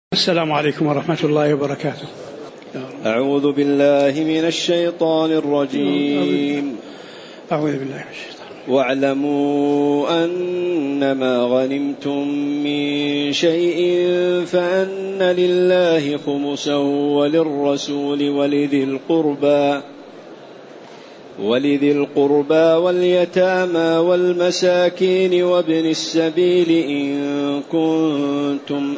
السلام عليكم ورحمة الله وبركاته. أعوذ بالله من الشيطان الرجيم. أعوذ بالله من الشيطان. واعلموا أنما غنمتم من شيء فأن لله خمسه وللرسول ولذي القربى واليتامى والمساكين وابن السبيل إن كنتم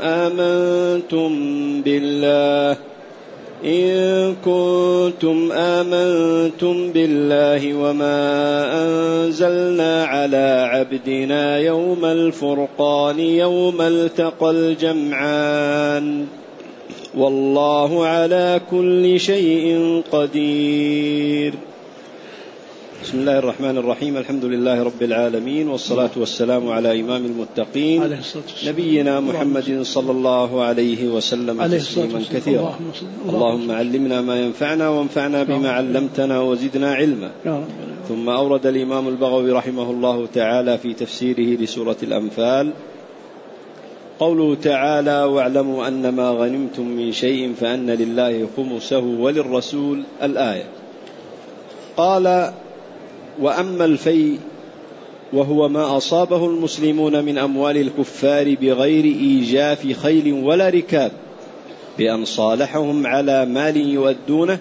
آمنتم بالله وما أنزلنا على عبدنا يوم الفرقان يوم التقى الجمعان والله على كل شيء قدير. بسم الله الرحمن الرحيم. الحمد لله رب العالمين، والصلاة والسلام على إمام المتقين نبينا محمد صلى الله عليه وسلم تسليما كثيرا. اللهم علمنا ما ينفعنا وانفعنا بما علمتنا وزدنا علما. ثم أورد الإمام البغوي رحمه الله تعالى في تفسيره لسورة الأنفال قوله تعالى: واعلموا أنما غنمتم من شيء فأن لله خمسه وللرسول الآية. قال: وأما الفيء وهو ما أصابه المسلمون من أموال الكفار بغير إيجاف خيل ولا ركاب، بأن صالحهم على مال يؤدونه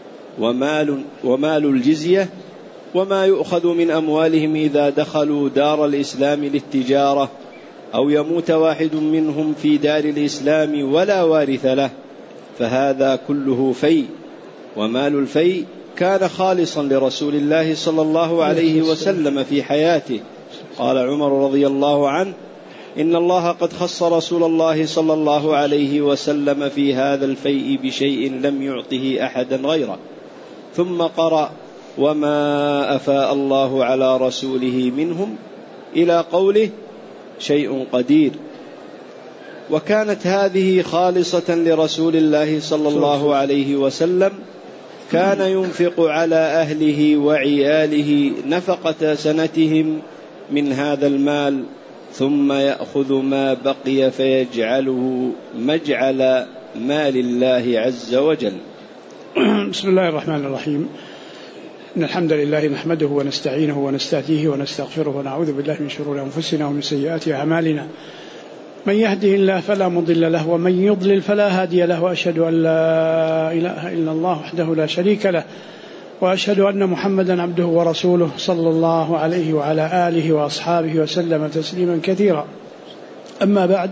ومال الجزية، وما يؤخذ من أموالهم إذا دخلوا دار الإسلام للتجارة، أو يموت واحد منهم في دار الإسلام ولا وارث له، فهذا كله فيء. ومال الفيء كان خالصا لرسول الله صلى الله عليه وسلم في حياته. قال عمر رضي الله عنه: إن الله قد خص رسول الله صلى الله عليه وسلم في هذا الفيء بشيء لم يعطه أحدا غيره. ثم قرأ: وما أفاء الله على رسوله منهم إلى قوله: شيء قدير. وكانت هذه خالصة لرسول الله صلى الله عليه وسلم، كان ينفق على أهله وعياله نفقة سنتهم من هذا المال، ثم يأخذ ما بقي فيجعله مجعل مال الله عز وجل. بسم الله الرحمن الرحيم. إن الحمد لله نحمده ونستعينه ونستهديه ونستغفره ونعوذ بالله من شرور أنفسنا ومن سيئات أعمالنا. من يهده الله فلا مضل له ومن يضلل فلا هادي له، وأشهد أن لا إله إلا الله وحده لا شريك له، وأشهد أن محمدا عبده ورسوله صلى الله عليه وعلى آله وأصحابه وسلم تسليما كثيرا. أما بعد،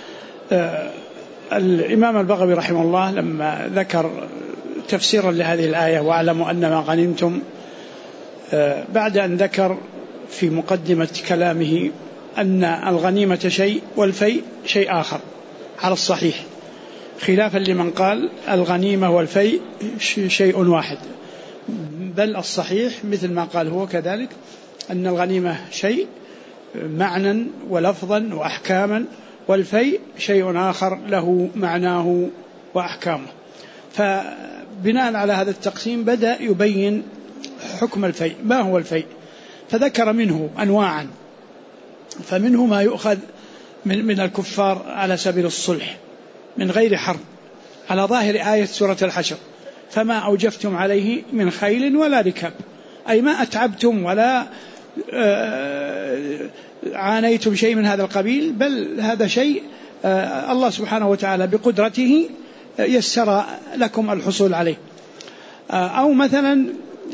الإمام البغوي رحمه الله لما ذكر تفسيرا لهذه الآية واعلموا أنما غنمتم، بعد أن ذكر في مقدمة كلامه أن الغنيمة شيء والفيء شيء آخر على الصحيح، خلافا لمن قال الغنيمة والفيء شيء واحد، بل الصحيح مثل ما قال هو كذلك أن الغنيمة شيء معنى ولفظا وأحكاما، والفيء شيء آخر له معناه وأحكامه. فبناء على هذا التقسيم بدأ يبين حكم الفيء. ما هو الفيء؟ فذكر منه أنواعا، فمنه ما يؤخذ من الكفار على سبيل الصلح من غير حرب، على ظاهر آية سورة الحشر: فما أوجفتم عليه من خيل ولا ركاب، أي ما أتعبتم ولا عانيتم شيء من هذا القبيل، بل هذا شيء الله سبحانه وتعالى بقدرته يسر لكم الحصول عليه. أو مثلا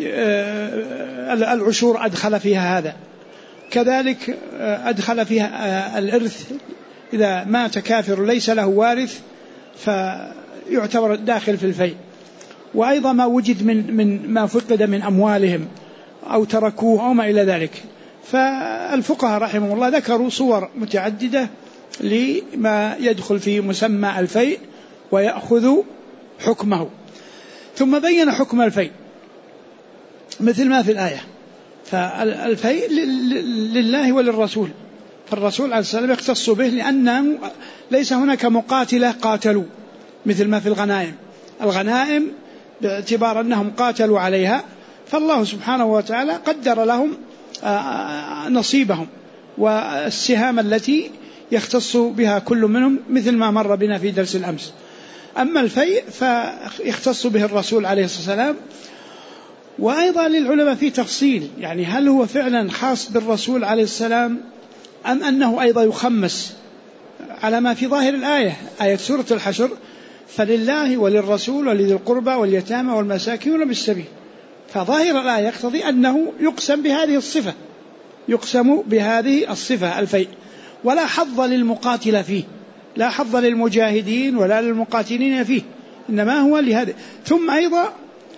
العشور أدخل فيها هذا، كذلك أدخل فيها الإرث، إذا مات كافر ليس له وارث فيعتبر داخل في الفيء. وأيضا ما وجد من ما فقد من أموالهم أو تركوه أو ما إلى ذلك. فالفقهاء رحمه الله ذكروا صور متعددة لما يدخل في مسمى الفيء ويأخذ حكمه، ثم بين حكم الفيء مثل ما في الآية. فالفيء لله وللرسول، فالرسول عليه السلام يختص به لأنه ليس هناك مقاتلة قاتلوا مثل ما في الغنائم باعتبار أنهم قاتلوا عليها، فالله سبحانه وتعالى قدر لهم نصيبهم والسهام التي يختص بها كل منهم مثل ما مر بنا في درس الأمس. أما الفيء فيختص به الرسول عليه الصلاة والسلام. وأيضا للعلماء في تفصيل، يعني هل هو فعلا خاص بالرسول عليه السلام أم أنه أيضا يخمس على ما في ظاهر الآية، آية سورة الحشر: فلله وللرسول ولذي القربى واليتامى والمساكين وبالسبيل. فظاهر الآية يقتضي أنه يقسم بهذه الصفة، يقسم بهذه الصفة الفيء، ولا حظ للمقاتل فيه، لا حظ للمجاهدين ولا للمقاتلين فيه، إنما هو لهذا. ثم أيضا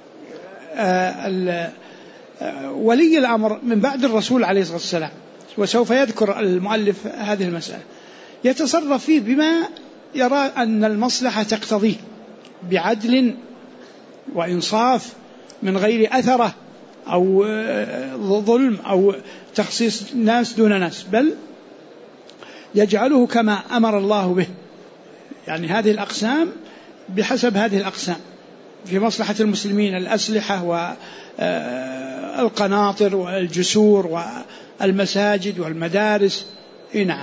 ولي الأمر من بعد الرسول عليه الصلاة والسلام، وسوف يذكر المؤلف هذه المسألة، يتصرف فيه بما يرى أن المصلحة تقتضيه بعدل وإنصاف من غير أثرة أو ظلم أو تخصيص ناس دون ناس، بل يجعله كما أمر الله به، يعني هذه الأقسام بحسب هذه الأقسام في مصلحة المسلمين: الأسلحة والقناطر والجسور والمساجد والمدارس. نعم.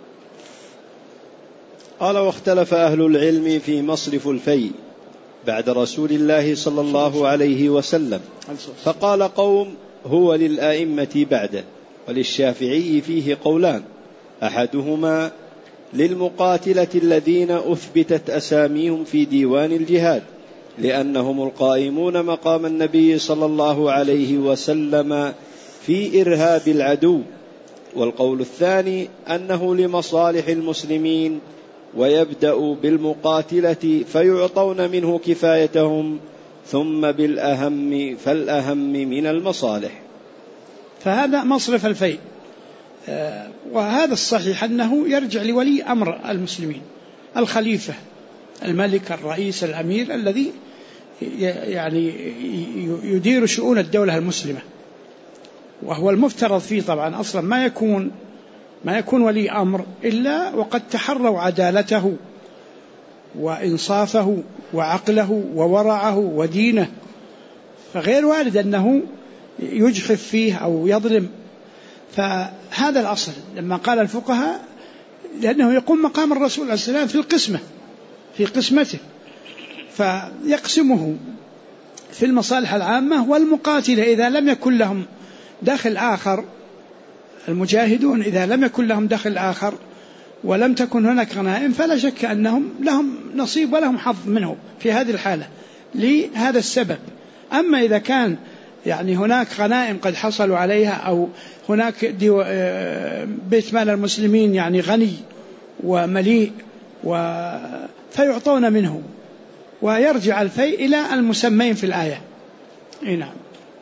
قال: واختلف أهل العلم في مصرف الفيء بعد رسول الله صلى الله عليه وسلم، فقال قوم: هو للآئمة بعده، وللشافعي فيه قولان: أحدهما للمقاتلة الذين أثبتت أساميهم في ديوان الجهاد لأنهم القائمون مقام النبي صلى الله عليه وسلم في إرهاب العدو. والقول الثاني أنه لمصالح المسلمين، ويبدأ بالمقاتلة فيعطون منه كفايتهم، ثم بالأهم فالأهم من المصالح. فهذا مصرف الفيء، وهذا الصحيح أنه يرجع لولي أمر المسلمين، الخليفة، الملك، الرئيس، الأمير، الذي يعني يدير شؤون الدولة المسلمة، وهو المفترض فيه طبعا أصلا ما يكون ولي أمر إلا وقد تحروا عدالته وإنصافه وعقله وورعه ودينه، فغير وارد أنه يجحف فيه أو يظلم. فهذا الأصل لما قال الفقهاء، لأنه يقوم مقام الرسول عليه السلام في قسمته، فيقسمه في المصالح العامة. والمقاتلة إذا لم يكن لهم دخل آخر، المجاهدون إذا لم يكن لهم دخل آخر ولم تكن هناك غنائم، فلا شك أنهم لهم نصيب ولهم حظ منه في هذه الحالة لهذا السبب. أما إذا كان يعني هناك غنائم قد حصلوا عليها، أو هناك بيت مال المسلمين يعني غني ومليء فيعطون منه، ويرجع الفيء إلى المسمين في الآية. نعم.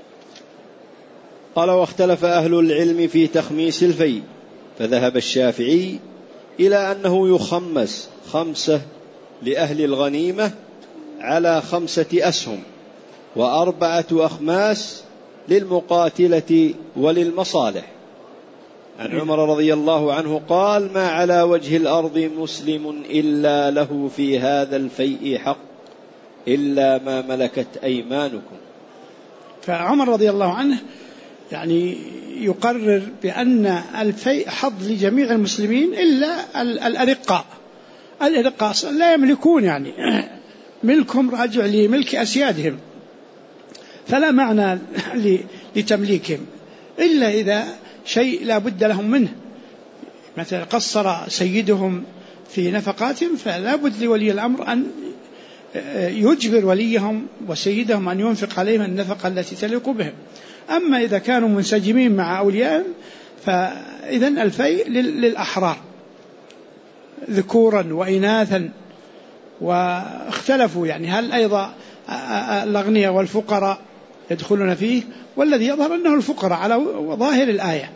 قال: واختلف أهل العلم في تخميس الفيء، فذهب الشافعي إلى أنه يخمس 5 لأهل الغنيمة على 5 أسهم، و4 أخماس للمقاتلة وللمصالح. عن عمر رضي الله عنه قال: ما على وجه الأرض مسلم إلا له في هذا الفيء حق إلا ما ملكت أيمانكم. فعمر رضي الله عنه يعني يقرر بأن الفيء حظ لجميع المسلمين إلا الأرقاء لا يملكون، يعني ملكهم راجع لملك أسيادهم، فلا معنى لتمليكهم إلا إذا شيء لا بد لهم منه، مثلا قصر سيدهم في نفقاتهم، فلا بد لولي الأمر أن يجبر وليهم وسيدهم أن ينفق عليهم النفقة التي تليق بهم. أما إذا كانوا منسجمين مع أوليائهم فإذن الفيء للأحرار ذكورا وإناثا. واختلفوا يعني هل أيضا الأغنياء والفقراء يدخلون فيه، والذي يظهر أنه الفقراء على ظاهر الآية.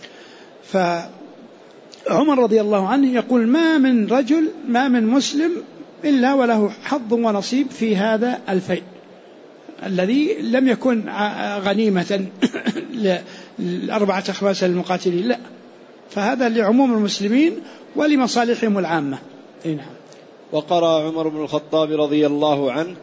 فعمر رضي الله عنه يقول: ما من مسلم إلا وله حظ ونصيب في هذا الفيء الذي لم يكن غنيمة ل4 أخماس للمقاتلين، لا، فهذا لعموم المسلمين ولمصالحهم العامة. نعم. وقرأ عمر بن الخطاب رضي الله عنه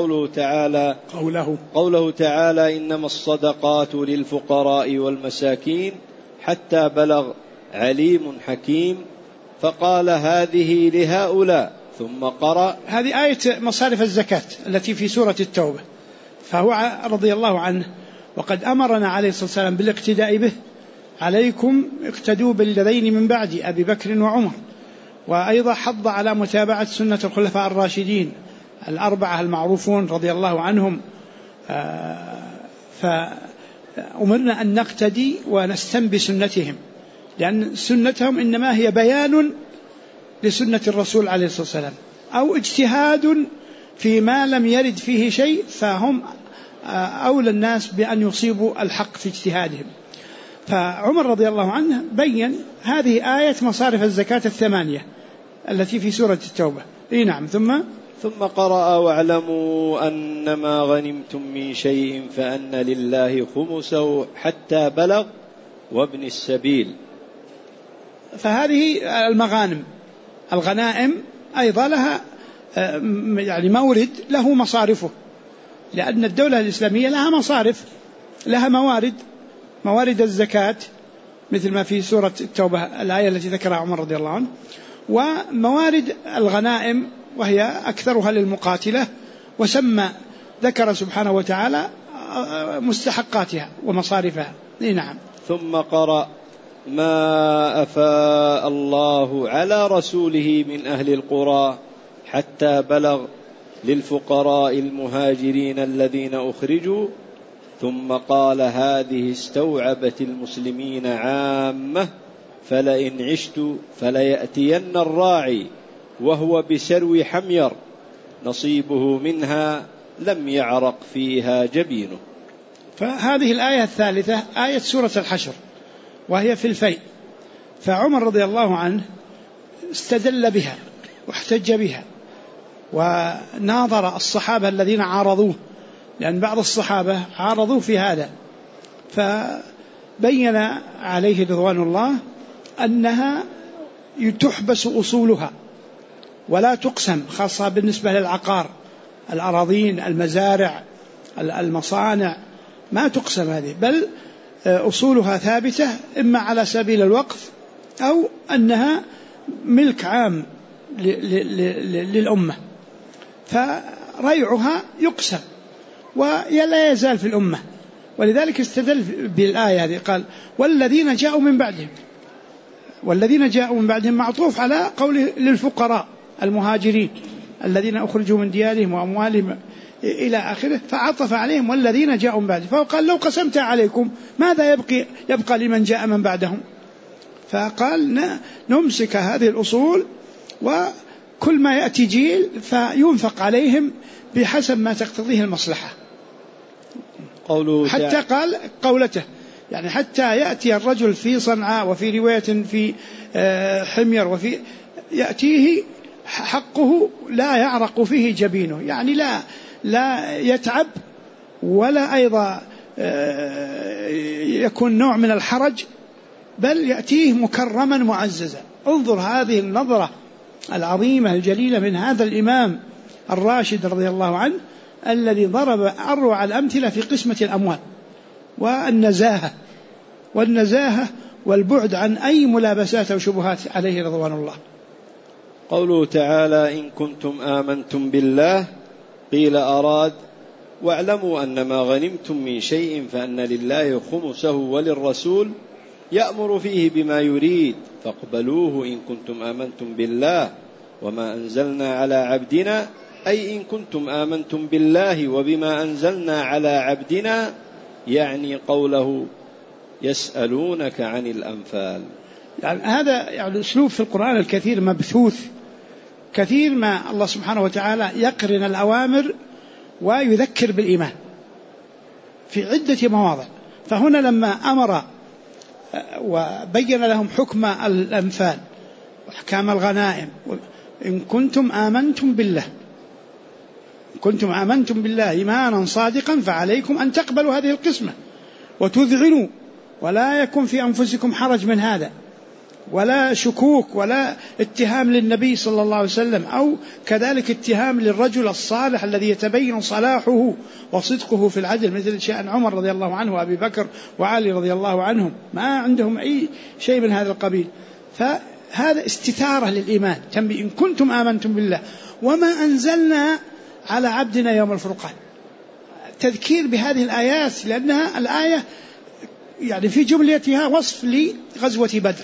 قوله تعالى: إنما الصدقات للفقراء والمساكين حتى بلغ عليم حكيم، فقال هذه لهؤلاء، ثم قرأ. هذه آية مصارف الزكاة التي في سورة التوبة. فهو رضي الله عنه وقد أمرنا عليه الصلاة والسلام بالاقتداء به: عليكم اقتدوا بالذين من بعد أبي بكر وعمر. وأيضا حض على متابعة سنة الخلفاء الراشدين الأربعة المعروفون رضي الله عنهم. فأمرنا أن نقتدي ونستن بسنتهم، لأن سنتهم إنما هي بيان لسنة الرسول عليه الصلاة والسلام، أو اجتهاد فيما لم يرد فيه شيء، فهم أولى الناس بأن يصيبوا الحق في اجتهادهم. فعمر رضي الله عنه بين هذه آية مصارف الزكاة 8 التي في سورة التوبة. نعم. ثم قرأ: واعلموا أنما غنمتم من شيء فأن لله خمسه حتى بلغ وابن السبيل. فهذه الغنائم أيضا لها يعني مورد له مصارفه، لأن الدولة الإسلامية لها مصارف، لها موارد الزكاة مثل ما في سورة التوبة الآية التي ذكرها عمر رضي الله عنه، وموارد الغنائم وهي أكثرها للمقاتلة، وسمى ذكر سبحانه وتعالى مستحقاتها ومصارفها. نعم. ثم قرأ: ما أفاء الله على رسوله من أهل القرى حتى بلغ للفقراء المهاجرين الذين أخرجوا، ثم قال: هذه استوعبت المسلمين عامة، فلئن عشت فليأتين الراعي وهو بسرو حمير نصيبه منها لم يعرق فيها جبينه. فهذه الآية الثالثة آية سورة الحشر وهي في الفيء. فعمر رضي الله عنه استدل بها واحتج بها وناظر الصحابة الذين عارضوه، لأن بعض الصحابة عارضوه في هذا، فبين عليه رضوان الله أنها تحبس أصولها ولا تقسم، خاصة بالنسبة للعقار، الأراضين، المزارع، المصانع، ما تقسم هذه، بل أصولها ثابتة إما على سبيل الوقف أو أنها ملك عام للأمة، فريعها يقسم ولا يزال في الأمة. ولذلك استدل بالآية هذه، قال: والذين جاءوا من بعدهم. والذين جاءوا من بعدهم معطوف على قوله للفقراء المهاجرين الذين أخرجوا من ديارهم وأموالهم إلى آخره، فعطف عليهم والذين جاءوا من بعدهم. فقال: لو قسمت عليكم ماذا يبقى لمن جاء من بعدهم؟ فقال: نمسك هذه الأصول، وكل ما يأتي جيل فينفق عليهم بحسب ما تقتضيه المصلحة. حتى قال قولته، يعني حتى يأتي الرجل في صنعاء، وفي رواية في حمير، وفي يأتيه حقه لا يعرق فيه جبينه، يعني لا يتعب ولا أيضا يكون نوع من الحرج، بل يأتيه مكرما معززا. انظر هذه النظرة العظيمة الجليلة من هذا الإمام الراشد رضي الله عنه، الذي ضرب أروع الأمثلة في قسمة الأموال والنزاهة والبعد عن أي ملابسات أو شبهات عليه رضوان الله. قوله تعالى: إن كنتم آمنتم بالله، قيل أراد: واعلموا أن ما غنمتم من شيء فأن لله خمسه وللرسول يأمر فيه بما يريد فاقبلوه إن كنتم آمنتم بالله وما أنزلنا على عبدنا، أي إن كنتم آمنتم بالله وبما أنزلنا على عبدنا، يعني قوله: يسألونك عن الأنفال. يعني هذا يعني أسلوب في القرآن الكثير مبثوث، كثير ما الله سبحانه وتعالى يقرن الأوامر ويذكر بالإيمان في عدة مواضع. فهنا لما أمر وبين لهم حكم الأنفال وأحكام الغنائم: إن كنتم آمنتم بالله، كنتم آمنتم بالله إيمانا صادقا فعليكم أن تقبلوا هذه القسمة وتذعنوا، ولا يكن في أنفسكم حرج من هذا، ولا شكوك ولا اتهام للنبي صلى الله عليه وسلم، أو كذلك اتهام للرجل الصالح الذي يتبين صلاحه وصدقه في العدل، مثل شأن عمر رضي الله عنه وأبي بكر وعلي رضي الله عنهم، ما عندهم أي شيء من هذا القبيل. هذا استثارة للإيمان، إن كنتم آمنتم بالله وما أنزلنا على عبدنا يوم الفرقان، تذكير بهذه الآيات، لأنها الآية يعني في جملتها وصف لغزوة بدر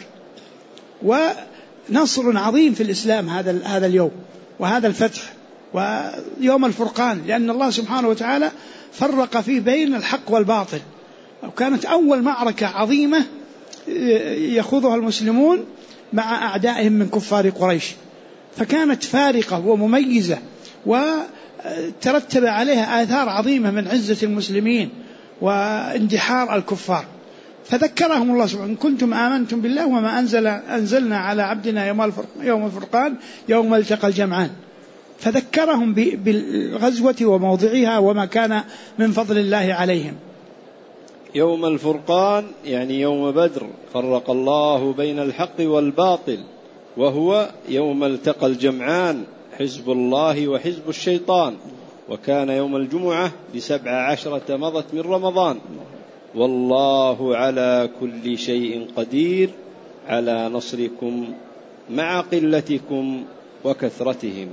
ونصر عظيم في الإسلام هذا اليوم وهذا الفتح ويوم الفرقان، لأن الله سبحانه وتعالى فرق فيه بين الحق والباطل، وكانت أول معركة عظيمة يخوضها المسلمون مع أعدائهم من كفار قريش، فكانت فارقة ومميزة وترتب عليها آثار عظيمة من عزة المسلمين واندحار الكفار. فذكرهم الله سبحانه: إن كنتم آمنتم بالله وما أنزلنا على عبدنا يوم الفرقان يوم التقى الجمعان، فذكرهم بالغزوة وموضعها وما كان من فضل الله عليهم. يوم الفرقان يعني يوم بدر، فرق الله بين الحق والباطل، وهو يوم التقى الجمعان، حزب الله وحزب الشيطان، وكان يوم الجمعة ب17 مضت من رمضان، والله على كل شيء قدير على نصركم مع قلتكم وكثرتهم.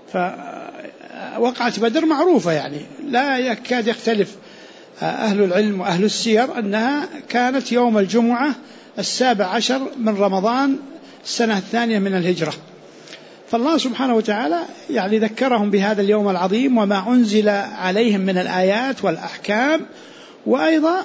فوقعة بدر معروفة، يعني لا يكاد يختلف أهل العلم وأهل السير أنها كانت يوم الجمعة 17 من رمضان السنة الثانية من الهجرة. فالله سبحانه وتعالى يعني ذكرهم بهذا اليوم العظيم وما أنزل عليهم من الآيات والأحكام، وأيضا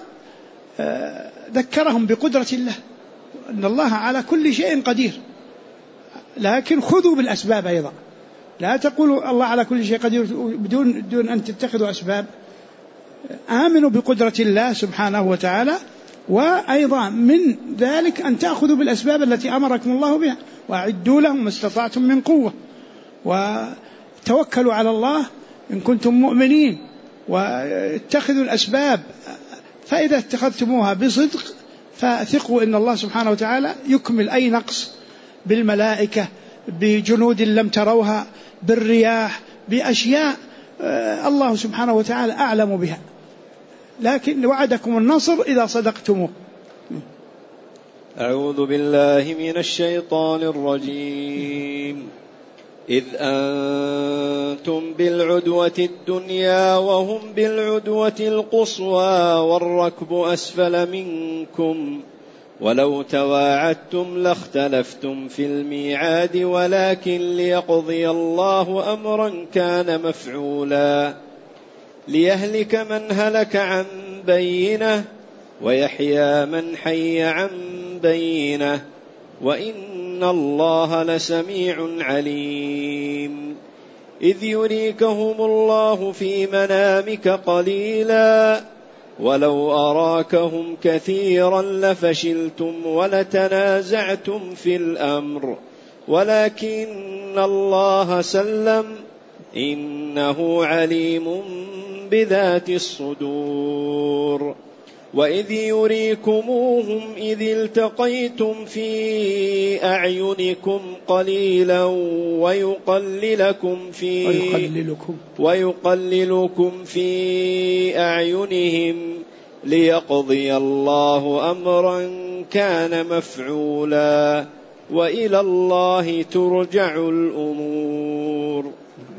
ذكرهم بقدرة الله، أن الله على كل شيء قدير، لكن خذوا بالأسباب أيضا، لا تقولوا الله على كل شيء قدير بدون أن تتخذوا أسباب. آمنوا بقدرة الله سبحانه وتعالى، وأيضا من ذلك أن تأخذوا بالأسباب التي أمركم الله بها، وأعدوا لهم ما استطعتم من قوة، وتوكلوا على الله إن كنتم مؤمنين، واتخذوا الأسباب، فإذا اتخذتموها بصدق فثقوا إن الله سبحانه وتعالى يكمل أي نقص بالملائكة، بجنود لم تروها، بالرياح، بأشياء الله سبحانه وتعالى أعلم بها، لكن وعدكم النصر إذا صدقتموه. أعوذ بالله من الشيطان الرجيم. إذ أنتم بالعدوة الدنيا وهم بالعدوة القصوى والركب أسفل منكم، ولو تواعدتم لاختلفتم في الميعاد، ولكن ليقضي الله أمرا كان مفعولا، ليهلك من هلك عن بينة ويحيى من حي عن بينة، وإن الله لسميع عليم. إذ يريكهم الله في منامك قليلا ولو أراكهم كثيرا لفشلتم ولتنازعتم في الأمر، ولكن الله سلم إنه عليم بذات الصدور. وإذ يريكموهم إذ التقيتم في أعينكم قليلا ويقللكم في أعينهم، ليقضي الله أمرا كان مفعولا، وإلى الله ترجع الأمور.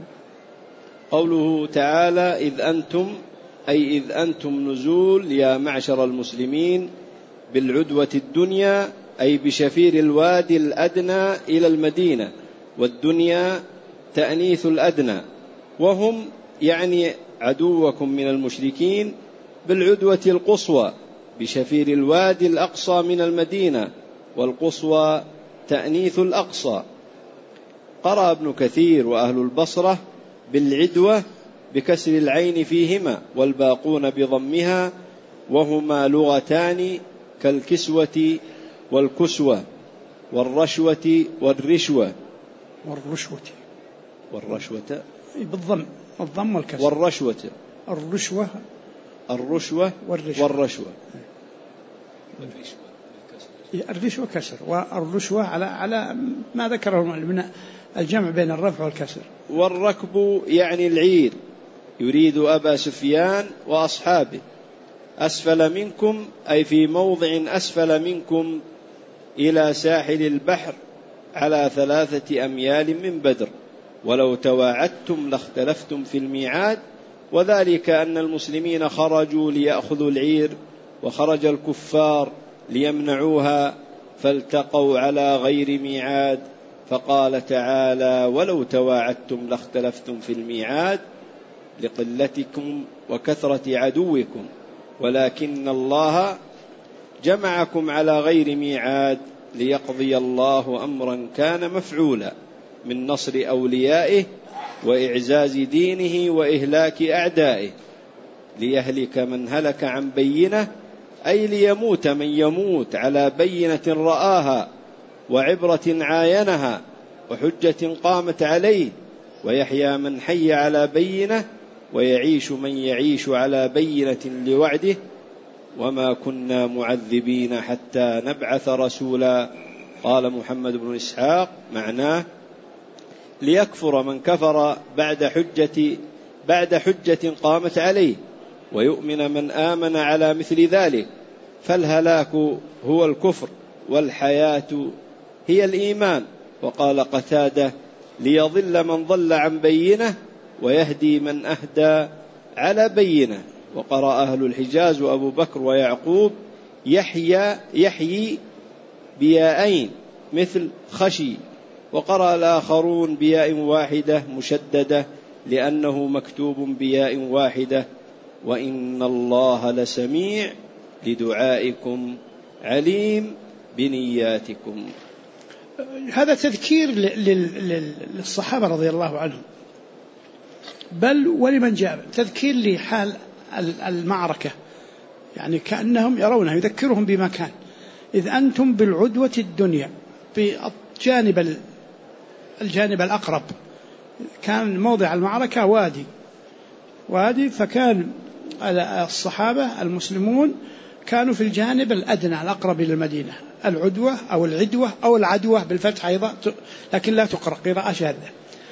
قوله تعالى إذ أنتم، أي إذ أنتم نزول يا معشر المسلمين بالعدوة الدنيا، أي بشفير الوادي الأدنى إلى المدينة، والدنيا تأنيث الأدنى، وهم يعني عدوكم من المشركين بالعدوة القصوى بشفير الوادي الأقصى من المدينة، والقصوى تأنيث الأقصى. قرأ ابن كثير وأهل البصرة بالعدوة بكسر العين فيهما، والباقون بضمها، وهما لغتان كالكسوة والكسوة والرشوة والرشوة بالضم، الضم والكسر، والرشوة والرشوة الرشوة كسر، والرشوة على ما ذكره من الجمع بين الرفع والكسر. والركب يعني العير، يريد أبا سفيان وأصحابه. أسفل منكم أي في موضع أسفل منكم إلى ساحل البحر على 3 أميال من بدر، ولو تواعدتم لاختلفتم في الميعاد. وذلك أن المسلمين خرجوا ليأخذوا العير، وخرج الكفار ليمنعوها، فالتقوا على غير ميعاد. فقال تعالى: ولو تواعدتم لاختلفتم في الميعاد لقلتكم وكثرة عدوكم، ولكن الله جمعكم على غير ميعاد ليقضي الله أمرا كان مفعولا من نصر أوليائه وإعزاز دينه وإهلاك أعدائه، ليهلك من هلك عن بينة، أي ليموت من يموت على بينة رآها وعبرة عاينها وحجة قامت عليه، ويحيى من حي على بينة، ويعيش من يعيش على بينة لوعده، وما كنا معذبين حتى نبعث رسولا. قال محمد بن إسحاق: معناه ليكفر من كفر بعد حجة قامت عليه، ويؤمن من آمن على مثل ذلك. فالهلاك هو الكفر، والحياة هي الإيمان. وقال قتادة: ليضل من ضل عن بينة، ويهدي من أهدى على بينة. وقرأ أهل الحجاز وأبو بكر ويعقوب يحيي بياءين مثل خشي، وقرأ الآخرون بياء واحدة مشددة لأنه مكتوب بياء واحدة: وإن الله لسميع لدعائكم عليم بنياتكم. هذا تذكير للصحابة رضي الله عنهم، بل ولمن جاء، تذكير لحال المعركة، يعني كأنهم يرونها، يذكرهم بما كان. إذ أنتم بالعدوة الدنيا، بالجانب الأقرب، كان موضع المعركة وادي، فكان الصحابة المسلمون كانوا في الجانب الأدنى الأقرب إلى المدينة، العدوة أو العدوة أو العدوة بالفتح أيضا، لكن لا تقرأ قراءة شاذة.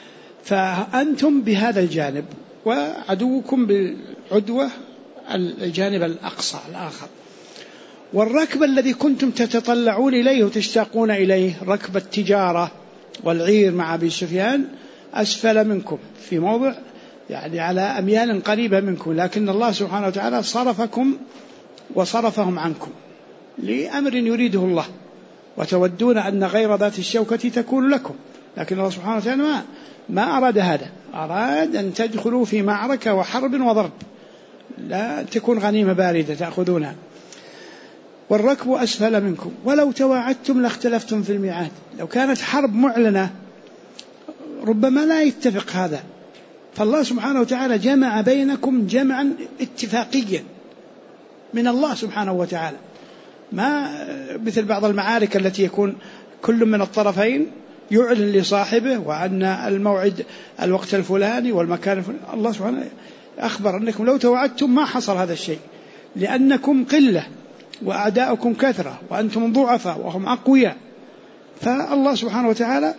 فأنتم بهذا الجانب، وعدوكم بالعدوة الجانب الأقصى الآخر. والركب الذي كنتم تتطلعون إليه وتشتاقون إليه، ركب التجارة والعير مع أبي سفيان، أسفل منكم في موضع يعني على أميال قريبة منكم، لكن الله سبحانه وتعالى صرفكم وصرفهم عنكم لأمر يريده الله، وتودون أن غير ذات الشوكة تكون لكم، لكن الله سبحانه وتعالى ما أراد هذا، أراد أن تدخلوا في معركة وحرب وضرب، لا تكون غنيمة باردة تأخذونها. والركب أسفل منكم ولو تواعدتم لاختلفتم في الميعاد. لو كانت حرب معلنة ربما لا يتفق هذا، فالله سبحانه وتعالى جمع بينكم جمعا اتفاقيا من الله سبحانه وتعالى، ما مثل بعض المعارك التي يكون كل من الطرفين يعلن لصاحبه وأن الموعد الوقت الفلاني والمكان الفلاني. الله سبحانه أخبر أنكم لو توعدتم ما حصل هذا الشيء، لأنكم قلة وأعداؤكم كثرة وأنتم ضعفاء وهم أقوياء. فالله سبحانه وتعالى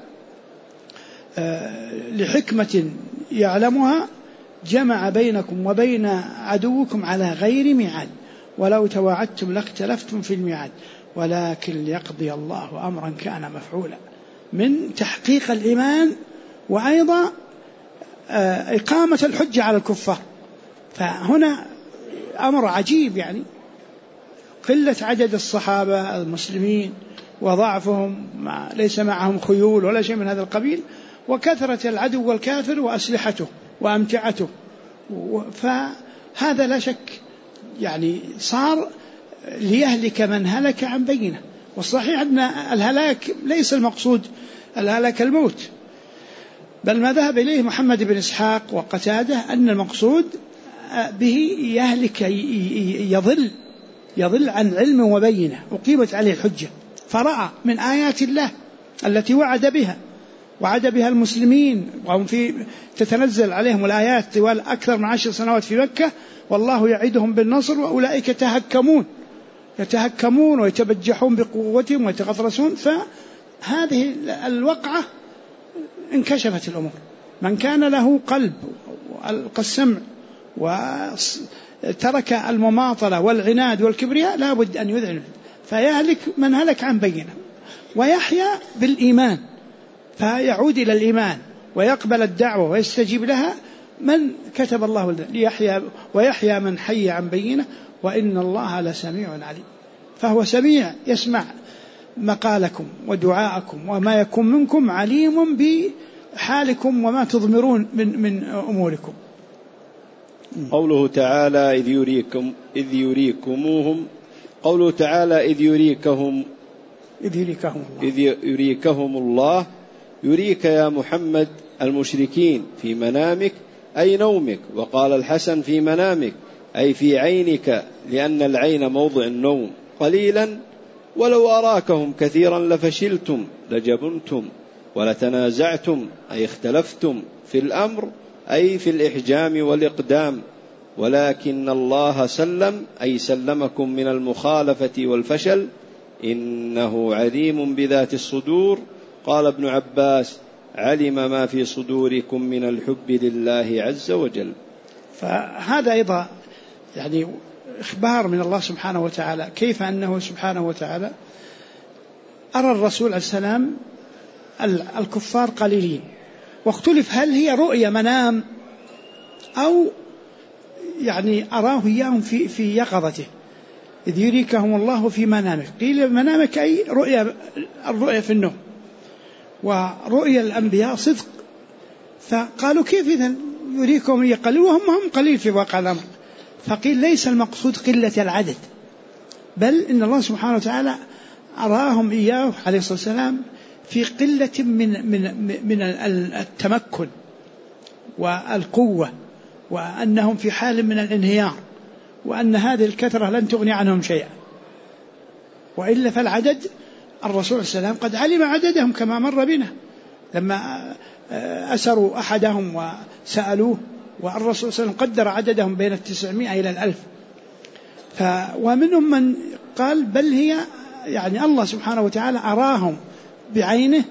لحكمة يعلمها جمع بينكم وبين عدوكم على غير ميعاد، ولو تواعدتم لاختلفتم في الميعاد، ولكن ليقضي الله أمرا كان مفعولا، من تحقيق الإيمان وأيضا إقامة الحجة على الكفار. فهنا أمر عجيب، يعني قلة عدد الصحابة المسلمين وضعفهم، ليس معهم خيول ولا شيء من هذا القبيل، وكثرة العدو والكافر وأسلحته وأمتعته، فهذا لا شك يعني صار ليهلك من هلك عن بينه. والصحيح أن الهلاك ليس المقصود الهلاك الموت، بل ما ذهب إليه محمد بن إسحاق وقتادة أن المقصود به يهلك، يضل عن علم وبينة أقيمت عليه الحجة، فرأى من آيات الله التي وعد بها المسلمين، وهم تتنزل عليهم الآيات طوال أكثر من 10 سنوات في مكة، والله يعدهم بالنصر وأولئك يتهكمون ويتبجحون بقوتهم ويتغطرسون. فهذه الوقعة انكشفت الأمور. من كان له قلب وألقى السمع وترك المماطلة والعناد والكبرياء لا بد أن يذعن، فيهلك من هلك عن بينه ويحيى بالإيمان فيعود إلى الإيمان ويقبل الدعوة ويستجيب لها من كتب الله ويحيى من حي عن بينه وإن الله لسميع عليم. فهو سميع يسمع مقالكم ودعاءكم وما يكون منكم، عليم بحالكم وما تضمرون من أموركم. قوله تعالى إذ يريكهم الله يريك يا محمد المشركين في منامك أي نومك. وقال الحسن في منامك أي في عينك، لأن العين موضع النوم. قليلا ولو أراكهم كثيرا لفشلتم لجبنتم ولتنازعتم أي اختلفتم في الأمر أي في الإحجام والإقدام، ولكن الله سلم أي سلمكم من المخالفة والفشل، إنه عليم بذات الصدور. قال ابن عباس علم ما في صدوركم من الحب لله عز وجل. فهذا أيضا يعني إخبار من الله سبحانه وتعالى كيف أنه سبحانه وتعالى أرى الرسول عليه السلام الكفار قليلين، واختلف هل هي رؤية منام أو يعني أراه إياهم في يقظته. إذ يريكهم الله في منامك، قيل منامك أي الرؤية في النوم، ورؤيا الأنبياء صدق. فقالوا كيف إذن يريكم قليل وهم قليل في واقع الأمر؟ فقيل ليس المقصود قلة العدد، بل إن الله سبحانه وتعالى أراهم إياه عليه الصلاة والسلام في قلة من التمكن والقوة، وأنهم في حال من الانهيار، وأن هذه الكثرة لن تغني عنهم شيئا. وإلا فالعدد الرسول عليه السلام قد علم عددهم كما مر بنا لما أسروا أحدهم وسألوه، والرسول صلى الله عليه وسلم قدر عددهم بين 900 إلى 1000. ومنهم من قال بل هي يعني الله سبحانه وتعالى أراهم بعينه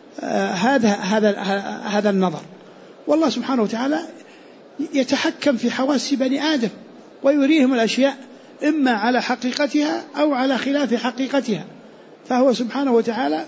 هذا النظر. والله سبحانه وتعالى يتحكم في حواس بني آدم ويريهم الأشياء إما على حقيقتها أو على خلاف حقيقتها، فهو سبحانه وتعالى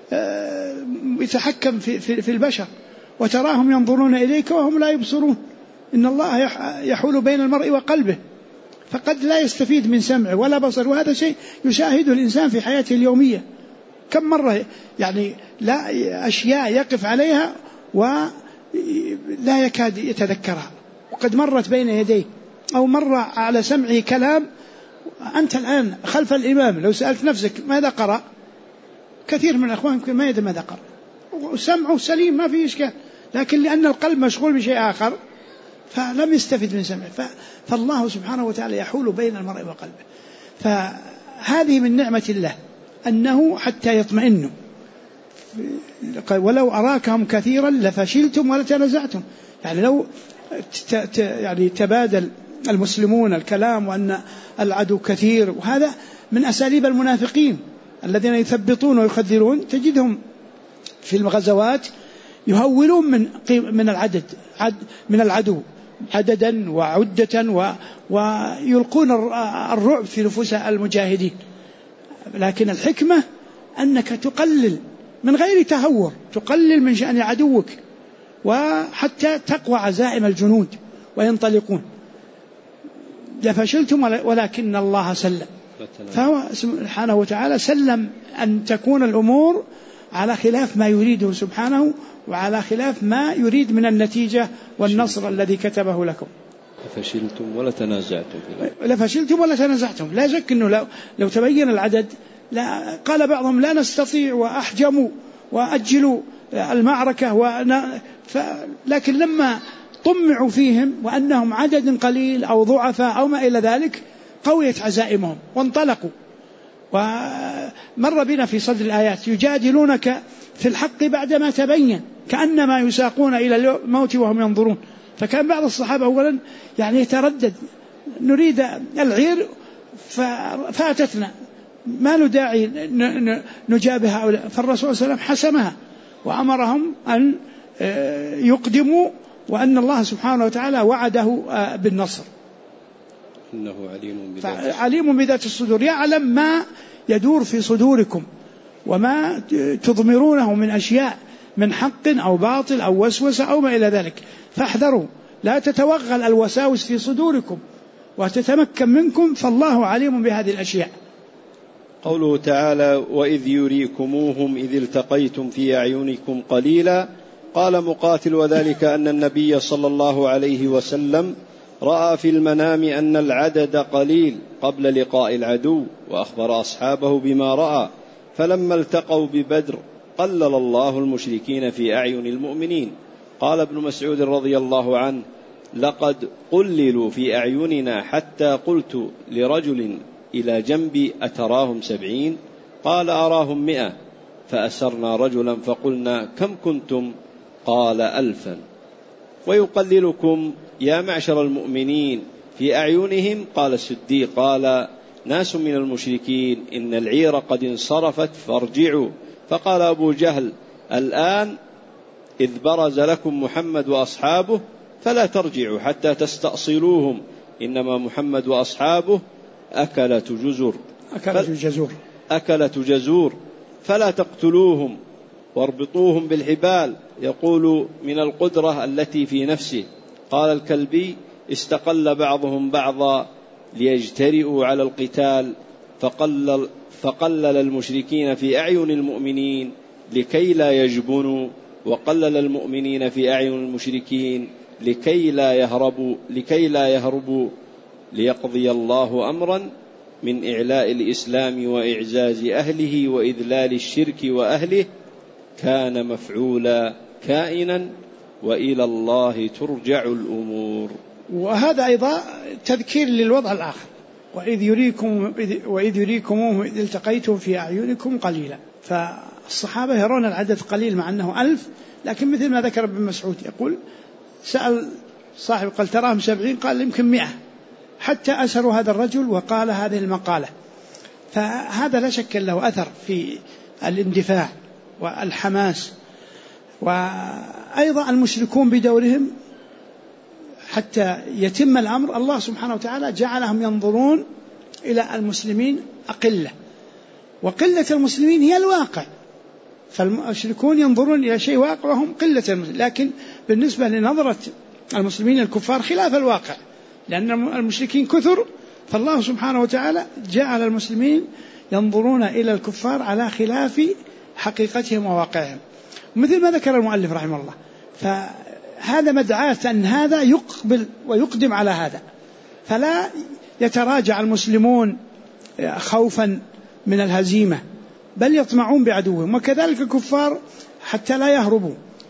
يتحكم في البشر، وتراهم ينظرون إليك وهم لا يبصرون، إن الله يحول بين المرء وقلبه، فقد لا يستفيد من سمعه ولا بصر. وهذا شيء يشاهده الإنسان في حياته اليومية، كم مرة يعني لا أشياء يقف عليها ولا يكاد يتذكرها، وقد مرت بين يديه أو مر على سمعه كلام. أنت الآن خلف الإمام لو سألت نفسك ماذا قرأ، كثير من الأخوان يمكن ما يدري ماذا قرأ، وسمعه سليم ما في إشكال، لكن لأن القلب مشغول بشيء آخر فلم يستفد من سمعه. فالله سبحانه وتعالى يحول بين المرء وقلبه. فهذه من نعمة الله أنه حتى يطمئنوا. ولو أراكهم كثيرا لفشلتم ولتنازعتم، يعني لو يعني تبادل المسلمون الكلام وأن العدو كثير، وهذا من أساليب المنافقين الذين يثبطون ويخذلون، تجدهم في الغزوات يهولون من العدد من العدو عددا وعدة ويلقون الرعب في نفوس المجاهدين. لكن الحكمة أنك تقلل من غير تهور، تقلل من شأن عدوك وحتى تقوى عزائم الجنود وينطلقون. لفشلتم ولكن الله سلم، فهو سبحانه وتعالى سلم أن تكون الأمور على خلاف ما يريده سبحانه وعلى خلاف ما يريد من النتيجة والنصر الذي كتبه لكم. لفشلتم ولا تنازعتم. لا شك أنه لو تبين العدد لا قال بعضهم لا نستطيع وأحجموا وأجلوا المعركة لكن لما طمعوا فيهم وأنهم عدد قليل أو ضعفاء أو ما إلى ذلك قويت عزائمهم وانطلقوا. ومر بنا في صدر الآيات يجادلونك في الحق بعدما تبين كأنما يساقون إلى الموت وهم ينظرون. فكان بعض الصحابة أولا يعني يتردد، نريد العير فاتتنا ما نداعي نجابه هؤلاء، فالرسول صلى الله عليه وسلم حسمها وأمرهم أن يقدموا، وأن الله سبحانه وتعالى وعده بالنصر. إنه عليم بذات الصدور، يعلم ما يدور في صدوركم وما تضمرونه من أشياء من حق أو باطل أو وسوسة أو ما إلى ذلك، فاحذروا لا تتوغل الوساوس في صدوركم وتتمكن منكم، فالله عليم بهذه الأشياء. قوله تعالى: وإذ يريكموهم إذ التقيتم في أعينكم قليلا. قال مقاتل: وذلك أن النبي صلى الله عليه وسلم رأى في المنام أن العدد قليل قبل لقاء العدو، وأخبر أصحابه بما رأى، فلما التقوا ببدر قلل الله المشركين في أعين المؤمنين. قال ابن مسعود رضي الله عنه: لقد قللوا في أعيننا حتى قلت لرجل إلى جنبي: أتراهم 70؟ قال: أراهم 100. فأسرنا رجلا فقلنا: كم كنتم؟ قال: 1000. ويقللكم يا معشر المؤمنين في أعينهم؟ قال السدي: قال ناس من المشركين: إن العير قد انصرفت فارجعوا. فقال أبو جهل: الآن إذ برز لكم محمد وأصحابه فلا ترجعوا حتى تستأصلوهم، إنما محمد وأصحابه أكلة جزور فلا تقتلوهم واربطوهم بالحبال. يقول: من القدرة التي في نفسه. قال الكلبي: استقل بعضهم بعضا ليجترئوا على القتال، فقلل المشركين في أعين المؤمنين لكي لا يجبنوا، وقلل المؤمنين في أعين المشركين لكي لا يهربوا ليقضي الله أمرا من إعلاء الإسلام وإعزاز أهله وإذلال الشرك وأهله، كان مفعولا كائنا، وإلى الله ترجع الأمور. وهذا أيضا تذكير للوضع الآخر: وإذ يريكموه إذ التقيتم في أعينكم قليلا. فالصحابة يرون العدد قليل مع أنه 1000، لكن مثل ما ذكر ابن مسعود يقول: سأل صاحب قال: تراهم 70؟ قال: يمكن 100. حتى أسروا هذا الرجل وقال هذه المقالة. فهذا لا شك له أثر في الاندفاع والحماس. وأيضا المشركون بدورهم حتى يتم الأمر، الله سبحانه وتعالى جعلهم ينظرون إلى المسلمين أقلة، وقلة المسلمين هي الواقع. فالمشركون ينظرون إلى شيء واقع وهم قلة المسلمين، لكن بالنسبة لنظرة المسلمين الكفار خلاف الواقع، لأن المشركين كثر، فالله سبحانه وتعالى جعل المسلمين ينظرون إلى الكفار على خلاف حقيقتهم وواقعهم، مثل ما ذكر المؤلف رحمه الله. فهذا مدعاة أن هذا يقبل ويقدم على هذا، فلا يتراجع المسلمون خوفا من الهزيمة، بل يطمعون بعدوهم، وكذلك الكفار حتى لا يهربوا.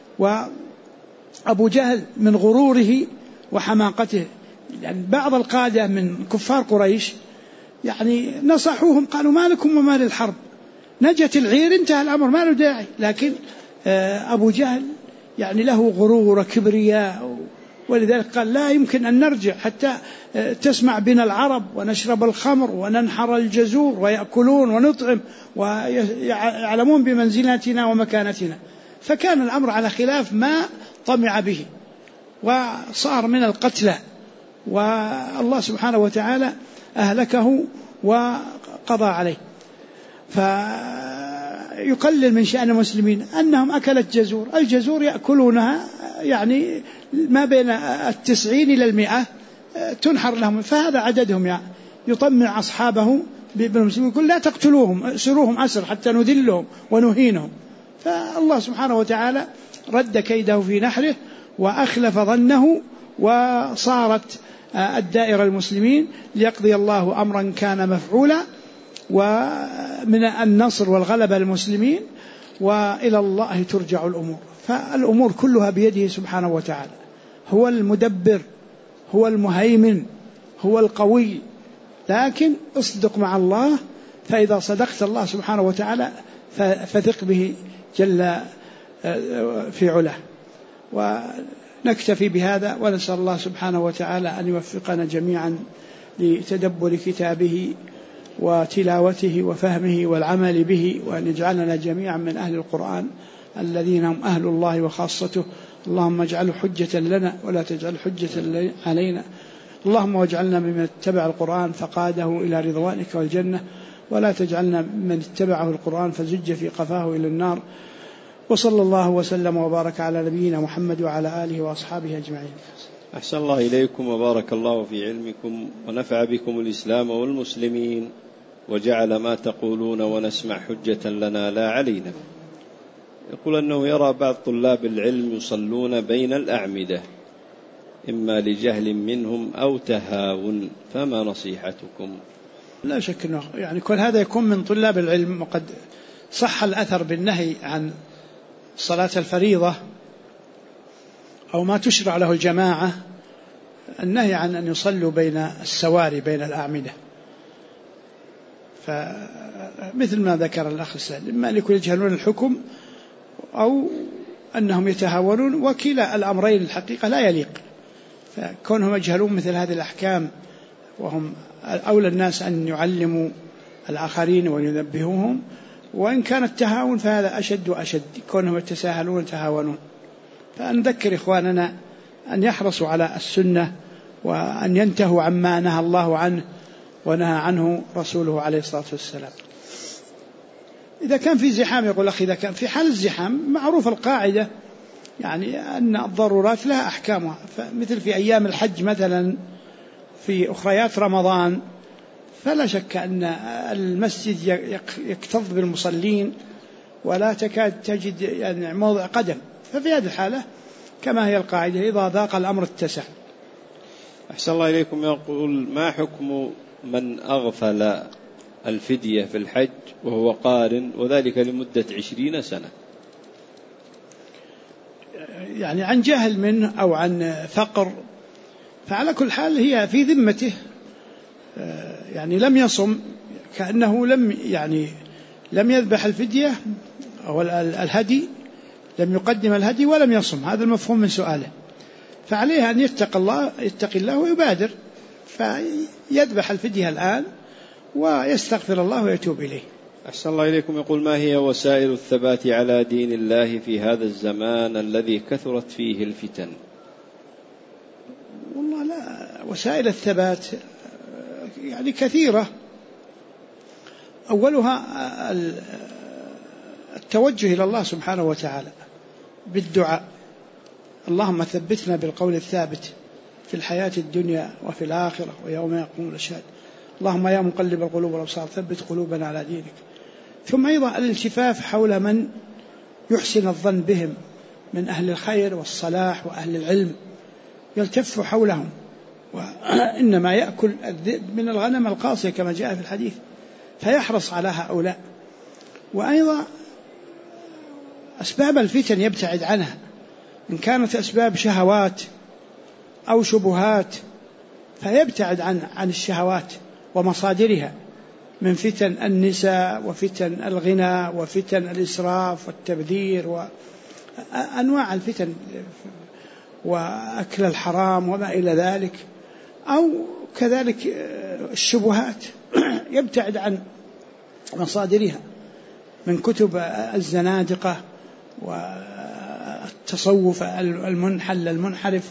وأبو جهل من غروره وحماقته، يعني بعض القادة من كفار قريش يعني نصحوهم، قالوا: ما لكم وما للحرب، نجت العير انتهى الأمر ما له داعي. لكن أبو جهل يعني له غرور وكبرياء، ولذلك قال: لا يمكن أن نرجع حتى تسمع بنا العرب ونشرب الخمر وننحر الجزور ويأكلون ونطعم ويعلمون بمنزلتنا ومكانتنا. فكان الأمر على خلاف ما طمع به، وصار من القتلى، والله سبحانه وتعالى أهلكه وقضى عليه. فيقلل من شأن المسلمين أنهم أكلت جزور، الجزور يأكلونها يعني ما بين 90 إلى 100 تنحر لهم، فهذا عددهم يعني يطمع أصحابه بالمسلمين، يقول: لا تقتلوهم، اسروهم أسر حتى نذلهم ونهينهم. فالله سبحانه وتعالى رد كيده في نحره وأخلف ظنه، وصارت الدائرة المسلمين ليقضي الله أمرا كان مفعولا، ومن النصر والغلبة للمسلمين، وإلى الله ترجع الأمور. فالأمور كلها بيده سبحانه وتعالى، هو المدبر، هو المهيمن، هو القوي. لكن اصدق مع الله، فإذا صدقت الله سبحانه وتعالى فثق به جل في علاه. ونكتفي بهذا، ونسأل الله سبحانه وتعالى أن يوفقنا جميعا لتدبر كتابه وتلاوته وفهمه والعمل به، وأن يجعلنا جميعا من أهل القرآن الذين هم أهل الله وخاصته. اللهم اجعله حجة لنا ولا تجعل حجة علينا. اللهم واجعلنا ممن اتبع القرآن فقاده إلى رضوانك والجنة، ولا تجعلنا ممن اتبعه القرآن فزج في قفاه إلى النار. وصلى الله وسلم وبارك على نبينا محمد وعلى آله وأصحابه أجمعين. أحسن الله إليكم وبارك الله في علمكم ونفع بكم الإسلام والمسلمين وجعل ما تقولون ونسمع حجة لنا لا علينا. يقول أنه يرى بعض طلاب العلم يصلون بين الأعمدة إما لجهل منهم أو تهاون، فما نصيحتكم؟ لا شك أنه يعني كل هذا يكون من طلاب العلم، وقد صح الأثر بالنهي عن صلاة الفريضة أو ما تشرع له الجماعة، النهي عن أن يصلوا بين السواري بين الأعمدة. فمثل ما ذكر الأخ السائل، إما أن يكونوا يجهلون الحكم أو أنهم يتهاونون، وكلا الأمرين الحقيقة لا يليق. فكونهم يجهلون مثل هذه الأحكام وهم أولى الناس أن يعلموا الآخرين وينبهوهم، وإن كان التهاون فهذا أشد وأشد، كونهم يتساهلون ويتهاونون. فنذكر إخواننا أن يحرصوا على السنة وأن ينتهوا عما نهى الله عنه ونهى عنه رسوله عليه الصلاة والسلام. إذا كان في زحام، يقول أخي، إذا كان في حال الزحام معروف القاعدة يعني أن الضرورات لها أحكامها، فمثل في أيام الحج مثلا في أخريات رمضان فلا شك أن المسجد يكتظ بالمصلين ولا تكاد تجد يعني موضع قدم، ففي هذه الحالة كما هي القاعدة إذا ضاق الأمر اتسع. أحسن الله إليكم. يقول ما حكم من أغفل الفدية في الحج وهو قارن وذلك لمدة 20 سنة؟ يعني عن جهل منه أو عن فقر، فعلى كل حال هي في ذمته، يعني لم يصم، كأنه لم يذبح الفدية أو الهدي، لم يقدم الهدي ولم يصم. هذا المفهوم من سؤاله. فعليه أن يتقي الله ويبادر، فيذبح الفدية الآن ويستغفر الله ويتوب إليه. أحسن الله إليكم. يقول ما هي وسائل الثبات على دين الله في هذا الزمان الذي كثرت فيه الفتن؟ والله لا، وسائل الثبات يعني كثيرة. أولها التوجه إلى الله سبحانه وتعالى بالدعاء، اللهم ثبتنا بالقول الثابت في الحياة الدنيا وفي الآخرة ويوم يقوم الأشهاد، اللهم يا مقلب القلوب والأبصار ثبت قلوبنا على دينك. ثم أيضا الالتفاف حول من يحسن الظن بهم من أهل الخير والصلاح وأهل العلم، يلتف حولهم، وإنما يأكل الذئب من الغنم القاصية كما جاء في الحديث، فيحرص على هؤلاء. وأيضا أسباب الفتن يبتعد عنها، إن كانت أسباب شهوات أو شبهات فيبتعد عن الشهوات ومصادرها من فتن النساء وفتن الغنى وفتن الإسراف والتبذير وأنواع الفتن وأكل الحرام وما إلى ذلك، أو كذلك الشبهات يبتعد عن مصادرها من كتب الزنادقة والتصوف المنحل المنحرف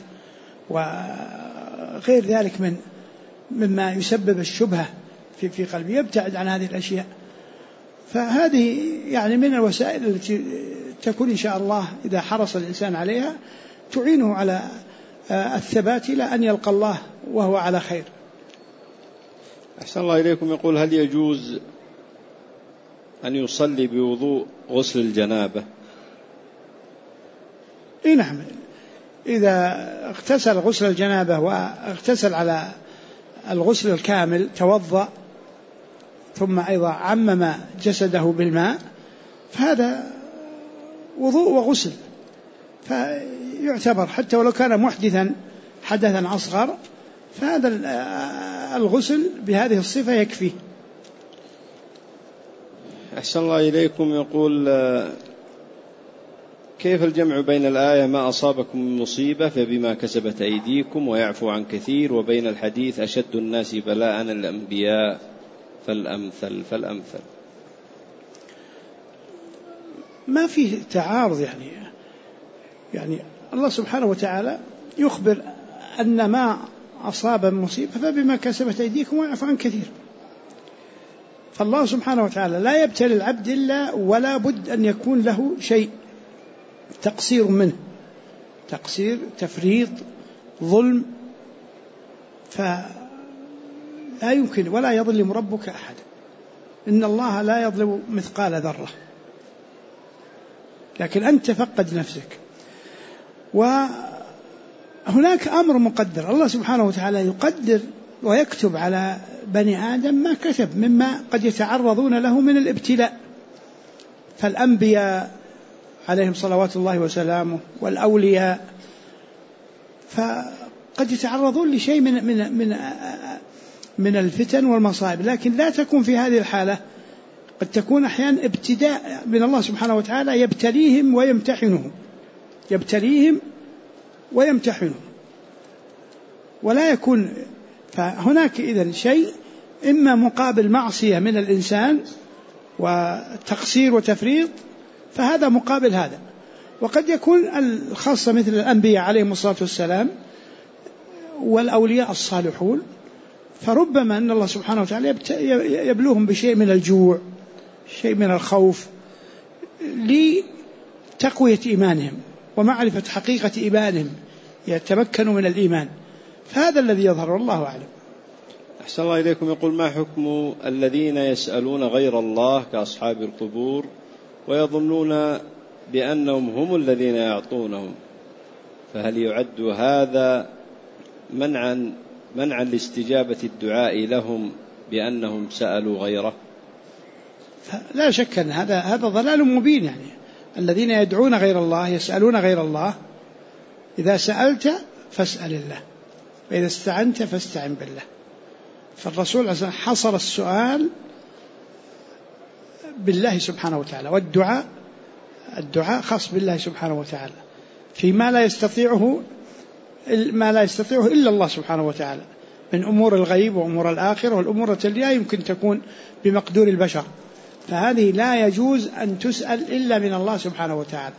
وغير ذلك مما يسبب الشبهة في قلبه، يبتعد عن هذه الأشياء. فهذه يعني من الوسائل التي تكون إن شاء الله إذا حرص الإنسان عليها تعينه على الثبات إلى أن يلقى الله وهو على خير. أحسن الله إليكم. يقول هل يجوز أن يصلي بوضوء غسل الجنابة؟ إيه نعم، إذا اغتسل غسل الجنابة واغتسل على الغسل الكامل توضأ ثم أيضا عمم جسده بالماء فهذا وضوء وغسل، فيعتبر حتى ولو كان محدثا حدثا أصغر، فهذا الغسل بهذه الصفة يكفي. أحسن الله إليكم. يقول كيف الجمع بين الآية ما أصابكم من مصيبة فبما كسبت أيديكم ويعفو عن كثير، وبين الحديث أشد الناس بلاء الأنبياء فالأمثل؟ ما فيه تعارض، يعني الله سبحانه وتعالى يخبر أن ما أصاب من مصيبة فبما كسبت أيديكم ويعفو عن كثير. فالله سبحانه وتعالى لا يبتلي العبد إلا ولا بد أن يكون له شيء تقصير منه، تقصير، تفريط، ظلم، فلا يمكن ولا يظلم ربك أحد. إن الله لا يظلم مثقال ذرة، لكن أنت فقد نفسك. وهناك أمر مقدر، الله سبحانه وتعالى يقدر ويكتب على بني آدم ما كتب مما قد يتعرضون له من الابتلاء. فالأنبياء عليهم صلوات الله وسلامه والأولياء فقد يتعرضون لشيء من الفتن والمصائب، لكن لا تكون في هذه الحالة، قد تكون أحيانا ابتداء من الله سبحانه وتعالى يبتليهم ويمتحنهم ولا يكون. فهناك إذن شيء إما مقابل معصية من الإنسان وتقصير وتفريط، فهذا مقابل هذا. وقد يكون الخاصة مثل الأنبياء عليهم الصلاة والسلام والأولياء الصالحون، فربما أن الله سبحانه وتعالى يبلوهم بشيء من الجوع، شيء من الخوف، لتقوية إيمانهم ومعرفة حقيقة إيمانهم، يتمكنوا من الإيمان. فهذا الذي يظهر، والله أعلم. أحسن الله إليكم. يقول: ما حكم الذين يسألون غير الله كأصحاب القبور ويظنون بأنهم هم الذين يعطونهم، فهل يعد هذا منعا لاستجابة الدعاء لهم بأنهم سألوا غيره؟ لا شك أن هذا ضلال مبين. يعني الذين يدعون غير الله، يسألون غير الله، إذا سألت فاسأل الله، وإذا استعنت فاستعن بالله. فالرسول حصر السؤال بالله سبحانه وتعالى، والدعاء خاص بالله سبحانه وتعالى فيما لا يستطيعه إلا الله سبحانه وتعالى من أمور الغيب وأمور الآخرة، والأمور التي لا يمكن تكون بمقدور البشر، فهذه لا يجوز أن تسأل إلا من الله سبحانه وتعالى.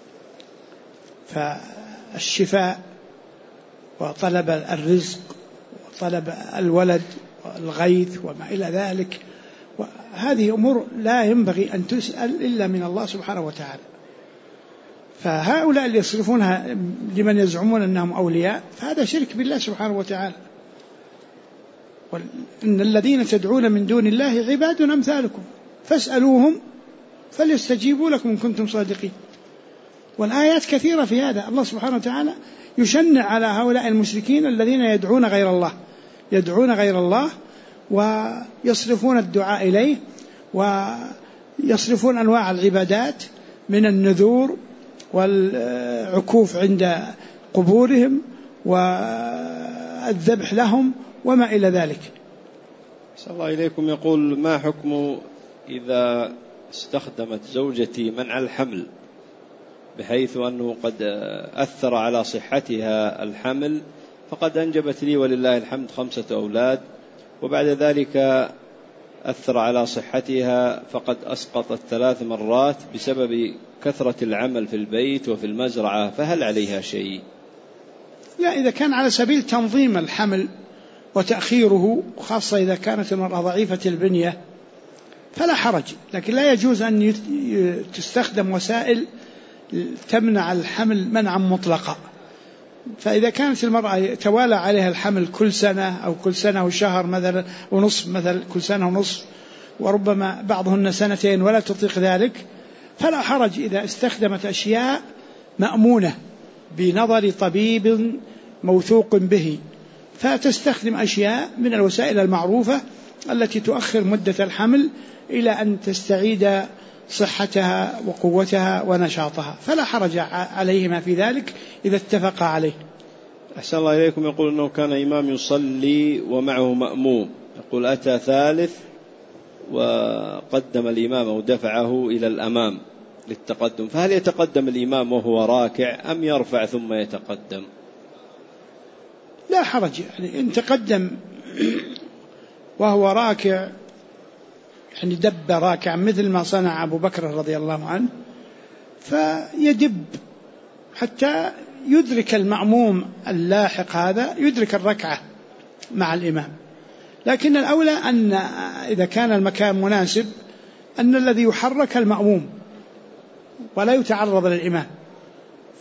فالشفاء وطلب الرزق وطلب الولد والغيث وما إلى ذلك، هذه أمور لا ينبغي أن تسأل إلا من الله سبحانه وتعالى. فهؤلاء اللي يصرفونها لمن يزعمون أنهم أولياء، فهذا شرك بالله سبحانه وتعالى. إن الذين تدعون من دون الله عباد أمثالكم فاسألوهم فليستجيبوا لكم إن كنتم صادقين. والآيات كثيرة في هذا. الله سبحانه وتعالى يشنع على هؤلاء المشركين الذين يدعون غير الله ويصرفون الدعاء إليه، ويصرفون أنواع العبادات من النذور والعكوف عند قبورهم والذبح لهم وما إلى ذلك. صلى الله إليكم. يقول: ما حكم إذا استخدمت زوجتي منع الحمل بحيث أنه قد أثر على صحتها الحمل، فقد أنجبت لي ولله الحمد 5 أولاد، وبعد ذلك أثر على صحتها فقد أسقطت 3 مرات بسبب كثرة العمل في البيت وفي المزرعة، فهل عليها شيء؟ لا، إذا كان على سبيل تنظيم الحمل وتأخيره، خاصة إذا كانت المرأة ضعيفة البنية، فلا حرج. لكن لا يجوز أن تستخدم وسائل تمنع الحمل منعا مطلقا. فإذا كانت المرأة توالى عليها الحمل كل سنة أو كل سنة وشهر مثلا ونصف، مثلا كل سنة ونصف، وربما بعضهن 2 ولا تطيق ذلك، فلا حرج إذا استخدمت أشياء مأمونة بنظر طبيب موثوق به، فتستخدم أشياء من الوسائل المعروفة التي تؤخر مدة الحمل إلى أن تستعيد صحتها وقوتها ونشاطها، فلا حرج عليهما في ذلك إذا اتفقا عليه. أحسن الله إليكم. يقول أنه كان إمام يصلي ومعه مأموم، يقول أتى ثالث وقدم الإمام ودفعه إلى الأمام للتقدم، فهل يتقدم الإمام وهو راكع أم يرفع ثم يتقدم؟ لا حرج، يعني إن تقدم وهو راكع، يعني دب راكع مثل ما صنع أبو بكر رضي الله عنه، فيدب حتى يدرك المأموم اللاحق هذا يدرك الركعة مع الإمام. لكن الأولى أن إذا كان المكان مناسب أن الذي يحرك المأموم ولا يتعرض للإمام،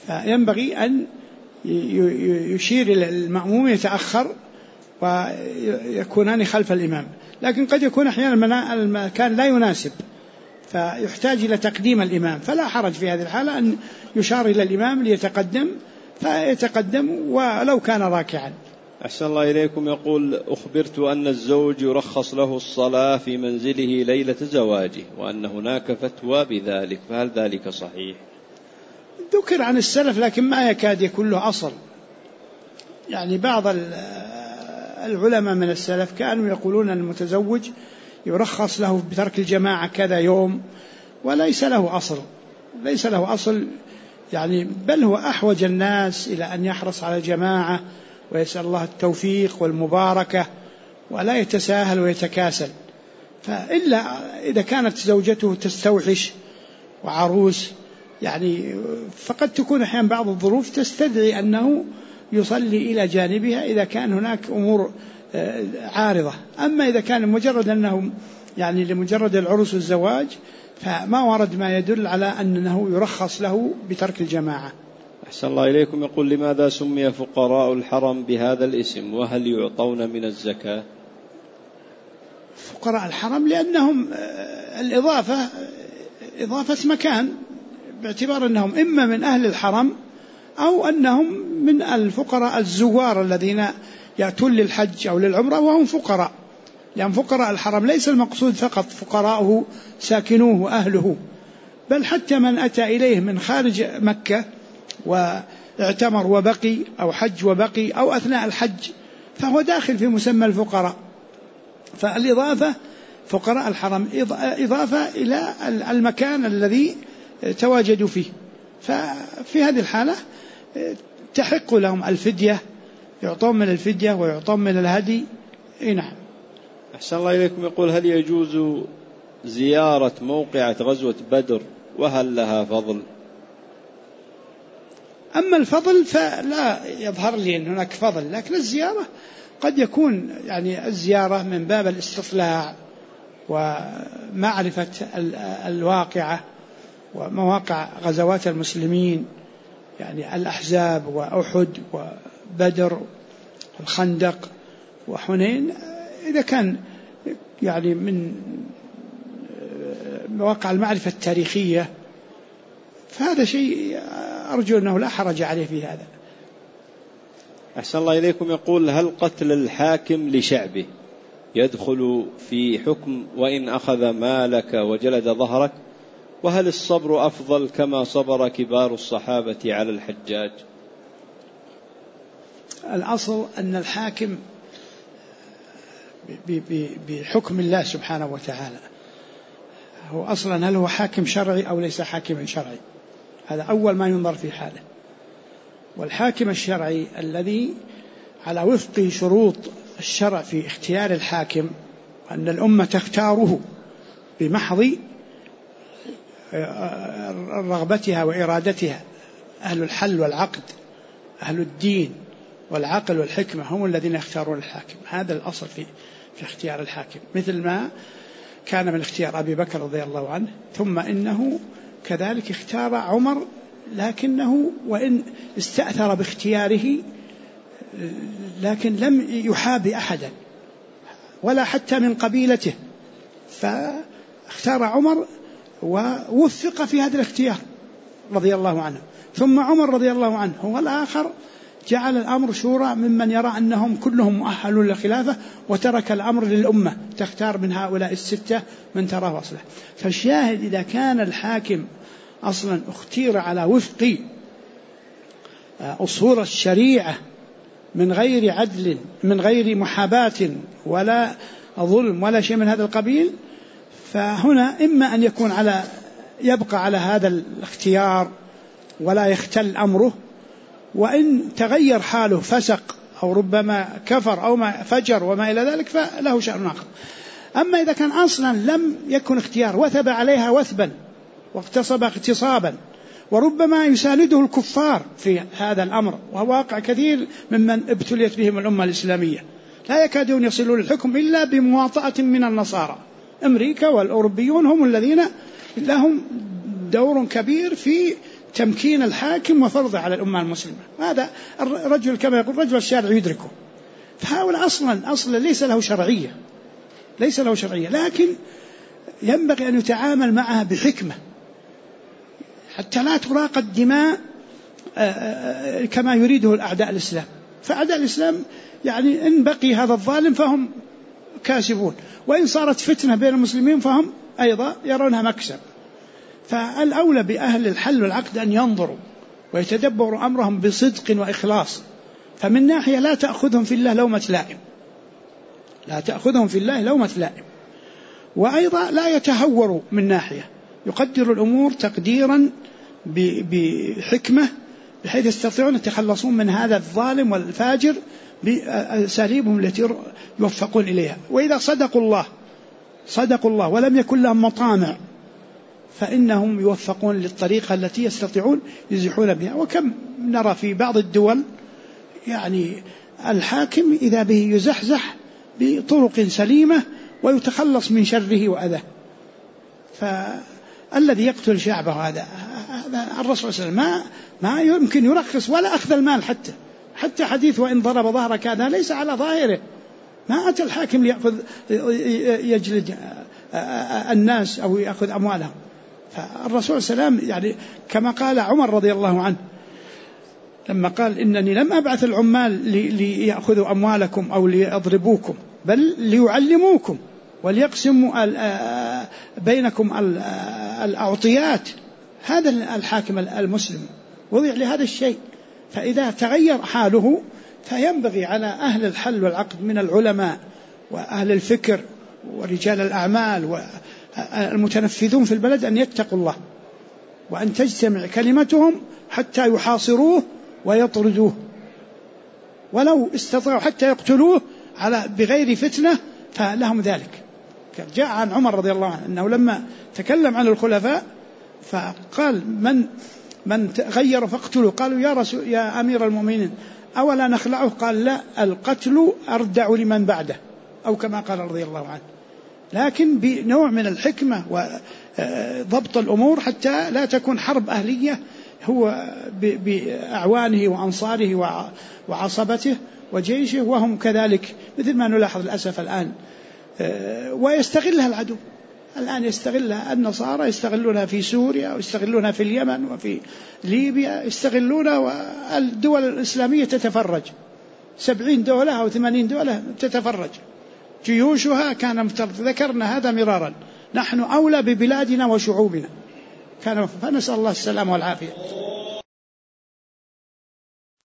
فينبغي أن يشير إلى المأموم يتأخر ويكونان خلف الإمام. لكن قد يكون أحيانا المكان لا يناسب فيحتاج إلى تقديم الإمام، فلا حرج في هذه الحالة أن يشار إلى الإمام ليتقدم فيتقدم ولو كان راكعا. أحسن الله إليكم. يقول: أخبرت أن الزوج يرخص له الصلاة في منزله ليلة زواجه وأن هناك فتوى بذلك، فهل ذلك صحيح؟ ذكر عن السلف لكن ما يكاد يكون له أصل. يعني بعض العلماء من السلف كانوا يقولون أن المتزوج يرخص له بترك الجماعة كذا يوم، وليس له أصل، ليس له أصل يعني، بل هو أحوج الناس إلى أن يحرص على الجماعة ويسأل الله التوفيق والمباركة ولا يتساهل ويتكاسل. فإلا إذا كانت زوجته تستوحش وعروس يعني، فقد تكون أحيانا بعض الظروف تستدعي أنه يصلي إلى جانبها إذا كان هناك أمور عارضة. أما إذا كان مجرد أنه يعني لمجرد العرس والزواج فما ورد ما يدل على أنه يرخص له بترك الجماعة. أحسن الله إليكم. يقول: لماذا سمي فقراء الحرم بهذا الاسم، وهل يعطون من الزكاة؟ فقراء الحرم لأنهم الإضافة إضافة مكان، باعتبار أنهم إما من أهل الحرم أو أنهم من الفقراء الزوار الذين يأتون للحج أو للعمرة وهم فقراء. لأن فقراء الحرم ليس المقصود فقط فقراءه ساكنوه وأهله، بل حتى من أتى إليه من خارج مكة واعتمر وبقي أو حج وبقي أو أثناء الحج فهو داخل في مسمى الفقراء. فالإضافة فقراء الحرم إضافة إلى المكان الذي تواجدوا فيه، ففي هذه الحالة تحق لهم الفدية، يعطون من الفدية ويعطون من الهدي. نعم. أحسن الله إليكم. يقول: هل يجوز زيارة موقعة غزوة بدر وهل لها فضل؟ أما الفضل فلا يظهر لي أن هناك فضل، لكن الزيارة قد يكون يعني الزيارة من باب الاستطلاع ومعرفة الواقعة ومواقع غزوات المسلمين، يعني الأحزاب وأحد وبدر والخندق وحنين، إذا كان يعني من مواقع المعرفة التاريخية فهذا شيء أرجو أنه لا حرج عليه في هذا. أحسن الله إليكم. يقول: هل قتل الحاكم لشعبه يدخل في حكم وإن أخذ مالك وجلد ظهرك؟ وهل الصبر أفضل كما صبر كبار الصحابة على الحجاج؟ الأصل أن الحاكم بحكم الله سبحانه وتعالى هو أصلا هل هو حاكم شرعي أو ليس حاكما شرعي، هذا أول ما ينظر في حاله. والحاكم الشرعي الذي على وفق شروط الشرع في اختيار الحاكم أن الأمة تختاره بمحض رغبتها وإرادتها، أهل الحل والعقد أهل الدين والعقل والحكمة هم الذين يختارون الحاكم. هذا الأصل في اختيار الحاكم، مثل ما كان من اختيار أبي بكر رضي الله عنه، ثم إنه كذلك اختار عمر، لكنه وإن استأثر باختياره لكن لم يحابي أحدا ولا حتى من قبيلته، فاختار عمر ووفق في هذا الاختيار رضي الله عنه. ثم عمر رضي الله عنه هو الآخر جعل الأمر شورى ممن يرى أنهم كلهم مؤهلون للخلافة، وترك الأمر للأمة تختار من هؤلاء الستة من تراه أصله. فالشاهد إذا كان الحاكم أصلا اختير على وفق أصول الشريعة من غير عدل من غير محاباة ولا ظلم ولا شيء من هذا القبيل، فهنا إما أن يكون يبقى على هذا الاختيار ولا يختل أمره، وإن تغير حاله فسق أو ربما كفر أو ما فجر وما إلى ذلك فله شأن آخر. أما إذا كان أصلا لم يكن اختيار وثب عليها وثبا واغتصب اغتصابا، وربما يسانده الكفار في هذا الأمر، وهو واقع كثير ممن ابتليت بهم الأمة الإسلامية، لا يكادون يصلون الحكم إلا بمواطأة من النصارى. أمريكا والأوروبيون هم الذين لهم دور كبير في تمكين الحاكم وفرضه على الأمة المسلمة. هذا الرجل كما يقول رجل الشارع يدركه، فهؤلاء أصلا ليس له شرعية، لكن ينبغي أن يتعامل معها بحكمة حتى لا تراق الدماء كما يريده الأعداء الإسلام. فأعداء الإسلام يعني إن بقي هذا الظالم فهم كاسبون، وإن صارت فتنة بين المسلمين فهم أيضا يرونها مكسب. فالأولى بأهل الحل والعقد أن ينظروا ويتدبروا أمرهم بصدق وإخلاص. فمن ناحية لا تأخذهم في الله لومة لائم، وأيضا لا يتهوروا من ناحية، يقدروا الأمور تقديرا بحكمة بحيث يستطيعون يتخلصون من هذا الظالم والفاجر بأساليبهم التي يوفقون إليها. وإذا صدقوا الله ولم يكن لهم مطامع فإنهم يوفقون للطريقة التي يستطيعون يزيحون بها. وكم نرى في بعض الدول يعني الحاكم إذا به يزحزح بطرق سليمة ويتخلص من شره وأذاه. فالذي يقتل شعبه هذا الرسول صلى الله عليه وسلم ما يمكن يرخص ولا أخذ المال، حتى حديث وإن ضرب ظهرك هذا ليس على ظاهره. ما أتى الحاكم ليأخذ يجلد الناس أو يأخذ أموالهم. فالرسول صلى الله عليه وسلم يعني كما قال عمر رضي الله عنه لما قال إنني لم أبعث العمال ليأخذوا أموالكم أو ليضربوكم، بل ليعلموكم وليقسموا بينكم الأعطيات. هذا الحاكم المسلم وضع لهذا الشيء. فإذا تغير حاله فينبغي على أهل الحل والعقد من العلماء وأهل الفكر ورجال الأعمال والمتنفذون في البلد أن يتقوا الله، وأن تجتمع كلمتهم حتى يحاصروه ويطردوه، ولو استطاعوا حتى يقتلوه بغير فتنة فلهم ذلك. جاء عن عمر رضي الله عنه أنه لما تكلم عن الخلفاء فقال من غير فاقتلوا. قالوا يا أمير المؤمنين أولا نخلعه؟ قال لا، القتل أردع لمن بعده، أو كما قال رضي الله عنه، لكن بنوع من الحكمة وضبط الأمور حتى لا تكون حرب أهلية هو بأعوانه وأنصاره وعصبته وجيشه وهم كذلك، مثل ما نلاحظ للأسف الآن. ويستغلها العدو الآن، يستغلها النصارى، يستغلونها في سوريا ويستغلونها في اليمن وفي ليبيا، يستغلونها، والدول الإسلامية تتفرج. 70 دولة أو 80 دولة تتفرج جيوشها. كان ذكرنا هذا مرارا، نحن أولى ببلادنا وشعوبنا، فنسأل الله السلامة والعافية.